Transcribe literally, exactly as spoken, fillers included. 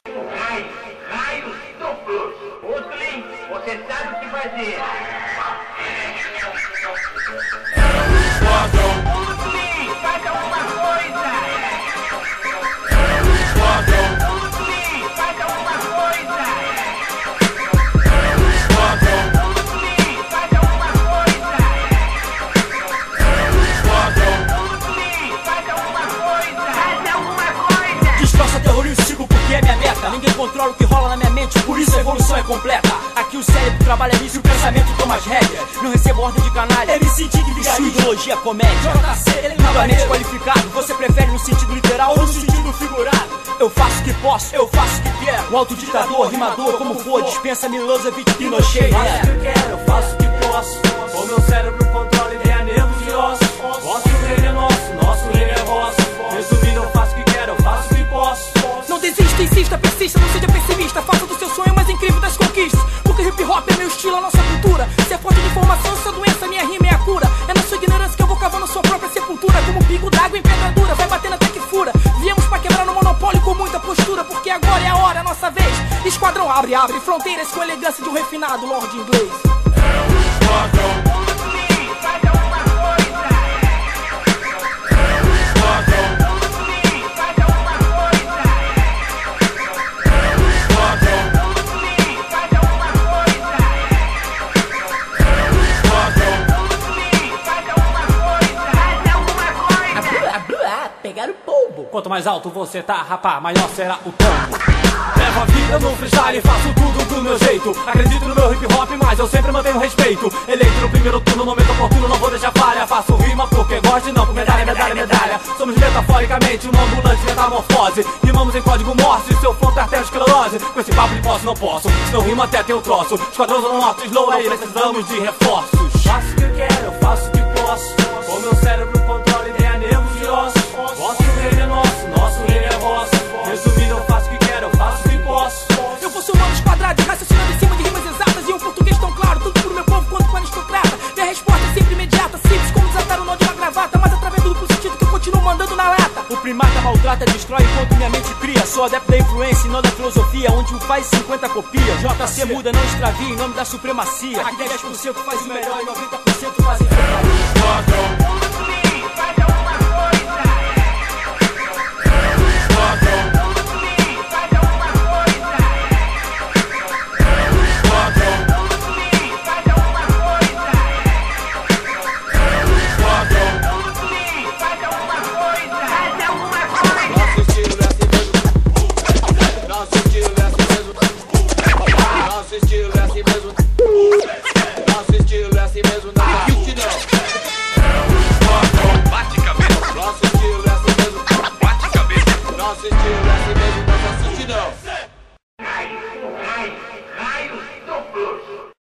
Raios, raios duplos. Oslin, você sabe o que fazer. Oslin, faz alguma coisa. Oslin, faz alguma coisa. Oslin, faz alguma coisa. Oslin, faz alguma coisa. Faz alguma coisa. Destroça terrorístico porque é minha meta. Ninguém controla o que rola na minha mente, por isso a evolução é completa. Aqui o cérebro trabalha nisso e o pensamento toma as rédeas. Não recebo ordem de canalha, M C Dig de sua ideologia é comédia. J C, ele é novamente qualificado. Você prefere no sentido literal ou no sentido figurado? Eu faço o que posso, eu faço o que quero. O autoditador, rimador, como for, dispensa Milosevic, Pinochet. Eu faço o que eu quero, eu faço o que posso. O meu cérebro controla ideia, nervos e ossos. Vosso reino é nosso, nosso reino é vosso. Resumindo, eu faço o que quero, eu faço o que posso. Não desista, insista, persista, não seja pessimista. Faça do seu sonho mais incrível das conquistas. Porque hip hop é meu estilo, a nossa cultura. Se é fonte de informação, se é doença, minha rima é a cura. É na sua ignorância que eu vou cavando sua própria sepultura. Como um pingo d'água em pedra dura, vai batendo até que fura. Viemos pra quebrar no monopólio com muita postura. Porque agora é a hora, a nossa vez. Esquadrão abre, abre fronteiras com a elegância de um refinado lord inglês. Pegar o polvo. Quanto mais alto você tá, rapá, maior será o tombo. Levo a vida no freestyle e faço tudo do meu jeito. Acredito no meu hip hop, mas eu sempre mantenho respeito. Eleito no primeiro turno, no momento oportuno, não vou deixar falha. Faço rima porque gosto e não por medalha, medalha, medalha. Somos metaforicamente uma ambulante metamorfose. Rimamos em código Morse, seu flow tá até esclerose. Com esse papo de posso, não posso, se não rima até tem o troço. Esquadrão Zona Norte, slow, aí precisamos de reforços. Faço o que eu quero, eu faço o que posso. O meu cérebro controla ideia, nervos e ossos. Vosso reino é nosso, nosso reino é vosso. Resumindo, eu faço o que quero, eu faço o que posso. Eu vou somando os quadrados, raciocinando em cima de rimas exatas. E um português tão claro, tanto pro meu povo quanto pro aristocrata. Minha resposta é sempre imediata, simples como desatar o nó de uma gravata. Mas através do duplo sentido que eu continuo mandando na lata. O primata maltrata, destrói enquanto minha mente cria. Sou adepto da influência e não da filosofia, onde um faz cinquenta copia. J C muda, não extravia em nome da supremacia. Aqui dez por cento faz o melhor e noventa por cento faz inferior.